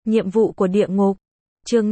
Nhiệm vụ của địa ngục. Chương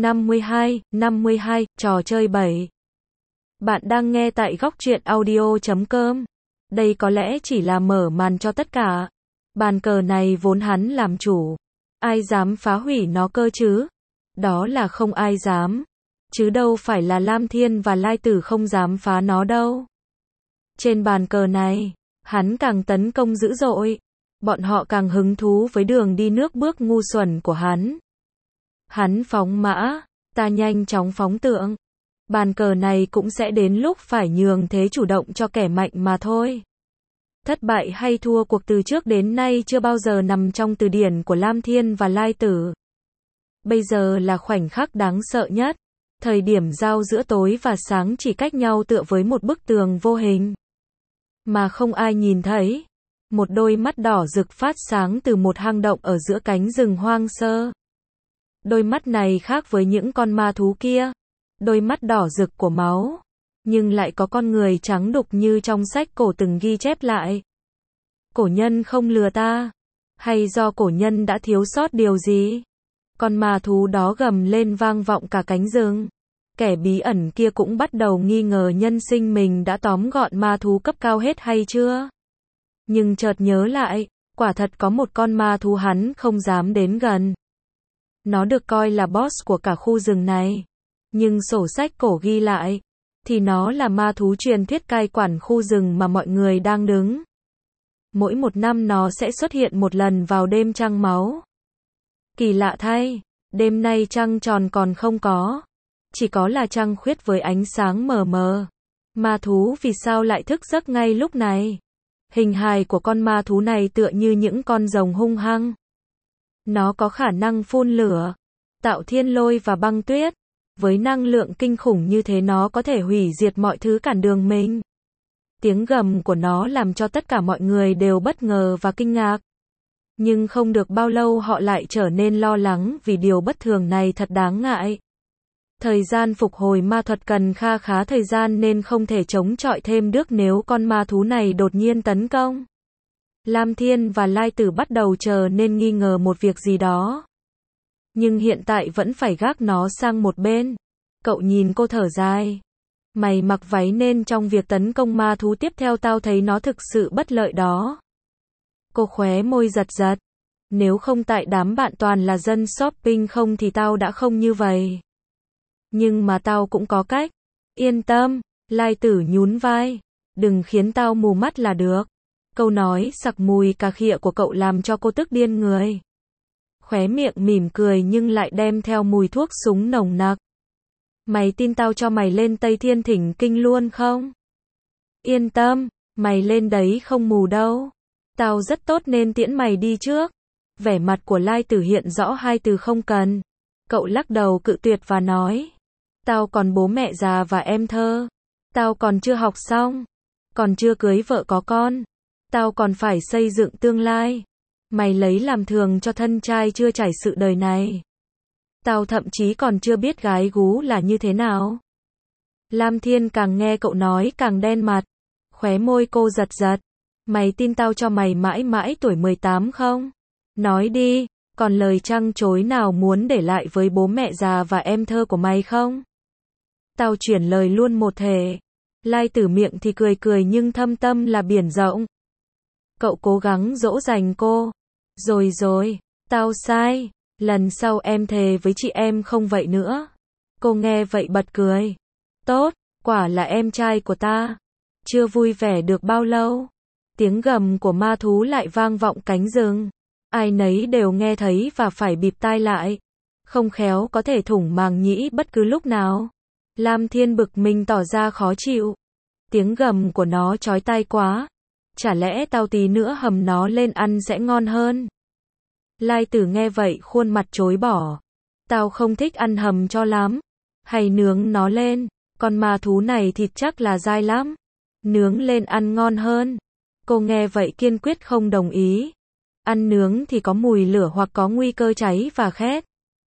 52, trò chơi 7. Bạn đang nghe tại góc truyện audio.com. Đây có lẽ chỉ là mở màn cho tất cả. Bàn cờ này vốn hắn làm chủ. Ai dám phá hủy nó cơ chứ? Đó là không ai dám. Chứ đâu phải là Lam Thiên và Lai Tử không dám phá nó đâu. Trên bàn cờ này, hắn càng tấn công dữ dội. Bọn họ càng hứng thú với đường đi nước bước ngu xuẩn của hắn. Hắn phóng mã, ta nhanh chóng phóng tượng. Bàn cờ này cũng sẽ đến lúc phải nhường thế chủ động cho kẻ mạnh mà thôi. Thất bại hay thua cuộc từ trước đến nay chưa bao giờ nằm trong từ điển của Lam Thiên và Lai Tử. Bây giờ là khoảnh khắc đáng sợ nhất. Thời điểm giao giữa tối và sáng chỉ cách nhau tựa với một bức tường vô hình. Mà không ai nhìn thấy. Một đôi mắt đỏ rực phát sáng từ một hang động ở giữa cánh rừng hoang sơ. Đôi mắt này khác với những con ma thú kia. Đôi mắt đỏ rực của máu. Nhưng lại có con người trắng đục như trong sách cổ từng ghi chép lại. Cổ nhân không lừa ta. Hay do cổ nhân đã thiếu sót điều gì? Con ma thú đó gầm lên vang vọng cả cánh rừng. Kẻ bí ẩn kia cũng bắt đầu nghi ngờ nhân sinh mình đã tóm gọn ma thú cấp cao hết hay chưa? Nhưng chợt nhớ lại, quả thật có một con ma thú hắn không dám đến gần. Nó được coi là boss của cả khu rừng này. Nhưng sổ sách cổ ghi lại, thì nó là ma thú truyền thuyết cai quản khu rừng mà mọi người đang đứng. Mỗi một năm nó sẽ xuất hiện một lần vào đêm trăng máu. Kỳ lạ thay, đêm nay trăng tròn còn không có. Chỉ có là trăng khuyết với ánh sáng mờ mờ. Ma thú vì sao lại thức giấc ngay lúc này? Hình hài của con ma thú này tựa như những con rồng hung hăng. Nó có khả năng phun lửa, tạo thiên lôi và băng tuyết. Với năng lượng kinh khủng như thế nó có thể hủy diệt mọi thứ cản đường mình. Tiếng gầm của nó làm cho tất cả mọi người đều bất ngờ và kinh ngạc. Nhưng không được bao lâu họ lại trở nên lo lắng vì điều bất thường này thật đáng ngại. Thời gian phục hồi ma thuật cần kha khá thời gian nên không thể chống chọi thêm được nếu con ma thú này đột nhiên tấn công. Lam Thiên và Lai Tử bắt đầu trở nên nghi ngờ một việc gì đó. Nhưng hiện tại vẫn phải gác nó sang một bên. Cậu nhìn cô thở dài. Mày mặc váy nên trong việc tấn công ma thú tiếp theo tao thấy nó thực sự bất lợi đó. Cô khóe môi giật giật. Nếu không tại đám bạn toàn là dân shopping không thì tao đã không như vậy. Nhưng mà tao cũng có cách. Yên tâm, Lai Tử nhún vai. Đừng khiến tao mù mắt là được. Câu nói sặc mùi cà khịa của cậu làm cho cô tức điên người. Khóe miệng mỉm cười nhưng lại đem theo mùi thuốc súng nồng nặc. Mày tin tao cho mày lên Tây Thiên Thỉnh Kinh luôn không? Yên tâm, mày lên đấy không mù đâu. Tao rất tốt nên tiễn mày đi trước. Vẻ mặt của Lai Tử hiện rõ hai từ không cần. Cậu lắc đầu cự tuyệt và nói. Tao còn bố mẹ già và em thơ. Tao còn chưa học xong. Còn chưa cưới vợ có con. Tao còn phải xây dựng tương lai. Mày lấy làm thường cho thân trai chưa trải sự đời này. Tao thậm chí còn chưa biết gái gú là như thế nào. Lam Thiên càng nghe cậu nói càng đen mặt. Khóe môi cô giật giật. Mày tin tao cho mày mãi mãi tuổi 18 không? Nói đi, còn lời trăng trối nào muốn để lại với bố mẹ già và em thơ của mày không? Tao chuyển lời luôn một thể. Lai Tử miệng thì cười cười nhưng thâm tâm là biển rộng. Cậu cố gắng dỗ dành cô. Rồi, tao sai. Lần sau em thề với chị em không vậy nữa. Cô nghe vậy bật cười. Tốt, quả là em trai của ta. Chưa vui vẻ được bao lâu. Tiếng gầm của ma thú lại vang vọng cánh rừng. Ai nấy đều nghe thấy và phải bịt tai lại. Không khéo có thể thủng màng nhĩ bất cứ lúc nào. Lam Thiên bực mình tỏ ra khó chịu. Tiếng gầm của nó chói tai quá. Chả lẽ tao tí nữa hầm nó lên ăn sẽ ngon hơn? Lai Tử nghe vậy khuôn mặt chối bỏ. Tao không thích ăn hầm cho lắm. Hay nướng nó lên. Con ma thú này thịt chắc là dai lắm. Nướng lên ăn ngon hơn. Cô nghe vậy kiên quyết không đồng ý. Ăn nướng thì có mùi lửa hoặc có nguy cơ cháy và khét.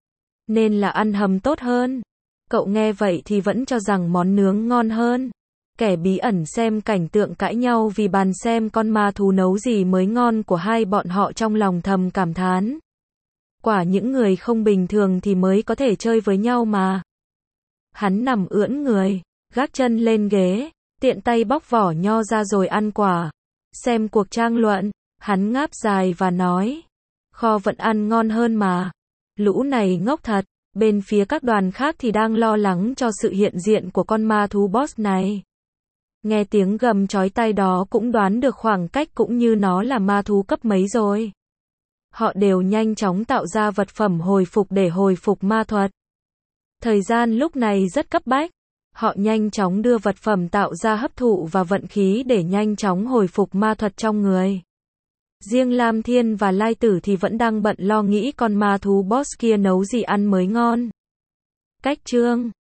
Nên là ăn hầm tốt hơn. Cậu nghe vậy thì vẫn cho rằng món nướng ngon hơn. Kẻ bí ẩn xem cảnh tượng cãi nhau vì bàn xem con ma thú nấu gì mới ngon của hai bọn họ trong lòng thầm cảm thán. Quả những người không bình thường thì mới có thể chơi với nhau mà. Hắn nằm ưỡn người, gác chân lên ghế, tiện tay bóc vỏ nho ra rồi ăn quả. Xem cuộc tranh luận, hắn ngáp dài và nói. Kho vẫn ăn ngon hơn mà. Lũ này ngốc thật. Bên phía các đoàn khác thì đang lo lắng cho sự hiện diện của con ma thú boss này. Nghe tiếng gầm chói tai đó cũng đoán được khoảng cách cũng như nó là ma thú cấp mấy rồi. Họ đều nhanh chóng tạo ra vật phẩm hồi phục để hồi phục ma thuật. Thời gian lúc này rất cấp bách. Họ nhanh chóng đưa vật phẩm tạo ra hấp thụ và vận khí để nhanh chóng hồi phục ma thuật trong người. Riêng Lam Thiên và Lai Tử thì vẫn đang bận lo nghĩ con ma thú boss kia nấu gì ăn mới ngon. Cách chương